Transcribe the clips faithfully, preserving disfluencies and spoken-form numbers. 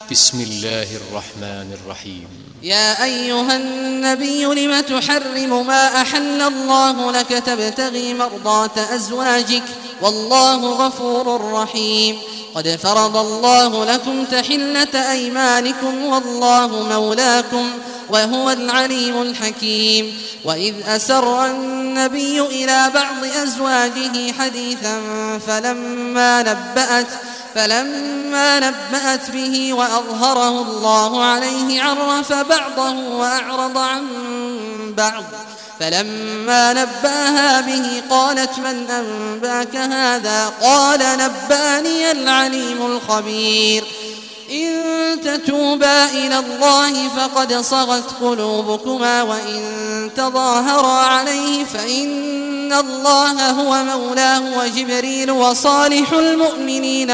بسم الله الرحمن الرحيم. يا أيها النبي لم تحرم ما أحل الله لك تبتغي مرضات أزواجك والله غفور رحيم. قد فرض الله لكم تحلة أيمانكم والله مولاكم وهو العليم الحكيم. وإذ أسر النبي إلى بعض أزواجه حديثا فلما نبأت فلما نبأت به وأظهره الله عليه عرف بعضه وأعرض عن بعض. فلما نبأها به قالت من أنبأك هذا؟ قال نبأني العليم الخبير. إن تتوبا إلى الله فقد صغت قلوبكما وإن تظاهرا عليه فإن الله هو مولاه وجبريل وصالح المؤمنين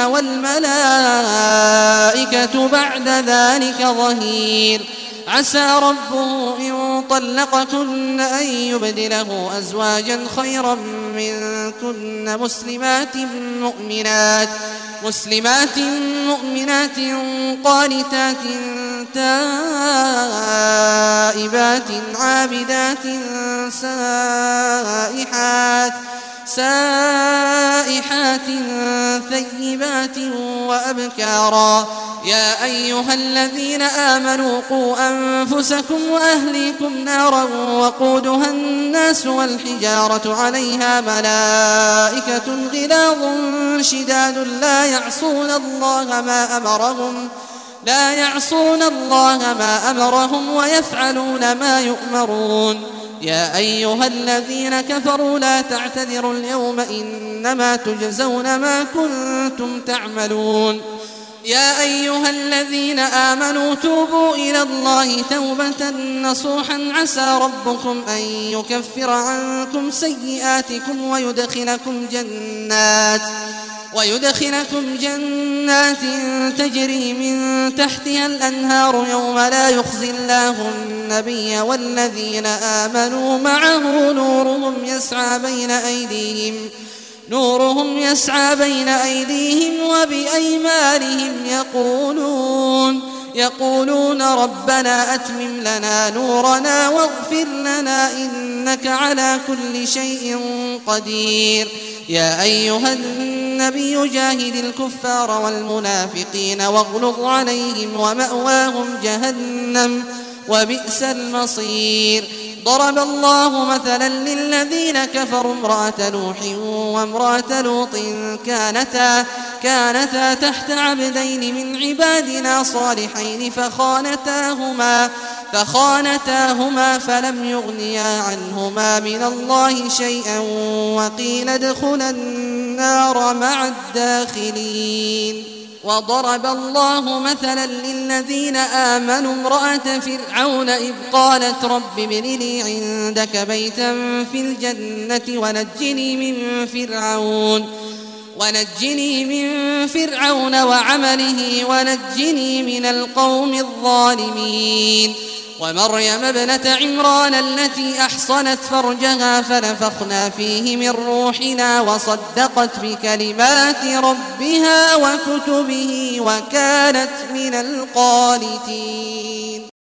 والملائكة بعد ذلك ظهير. عسى ربه إن طلقكن أن يبدله أزواجا خيرا منكن مسلمات مؤمنات مسلمات مؤمنات قانتات تائبات عابدات سائحات سائحات ثيبات وأبكارا. يا أيها الذين آمنوا قوا أنفسكم وأهليكم نارا وقودها الناس والحجارة عليها ملائكة غلاظ شداد لا يعصون الله ما أمرهم لا يعصون الله ما أمرهم ويفعلون ما يؤمرون. يا أيها الذين كفروا لا تعتذروا اليوم إنما تجزون ما كنتم تعملون. يا أيها الذين آمنوا توبوا إلى الله توبة نصوحا عسى ربكم أن يكفر عنكم سيئاتكم ويدخلكم جنات ويدخلكم جنات تجري من تحتها الأنهار يوم لا يخزي الله النبي والذين آمنوا معه نورهم يسعى بين أيديهم نورهم يسعى بين أيديهم وبأيمانهم يقولون يقولون ربنا أتمم لنا نورنا واغفر لنا إنك على كل شيء قدير. يا أيها النبي جاهد الكفار والمنافقين واغلظ عليهم ومأواهم جهنم وبئس المصير. ضرب الله مثلا للذين كفروا امرأة نوح وامرأة لوط كانتا كانتا تحت عبدين من عبادنا صالحين فخانتاهما فخانتاهما فلم يغنيا عنهما من الله شيئا وقيل ادخلا النار مع الداخلين. وضرب الله مثلا للذين آمنوا امرأة فرعون إذ قالت رب ابن لي عندك بيتا في الجنة ونجني من فرعون ونجني من فرعون وعمله ونجني من القوم الظالمين. ومريم ابنة عمران التي أحصنت فرجها فنفخنا فيه من روحنا وصدقت بكلمات ربها وكتبه وكانت من القانتين.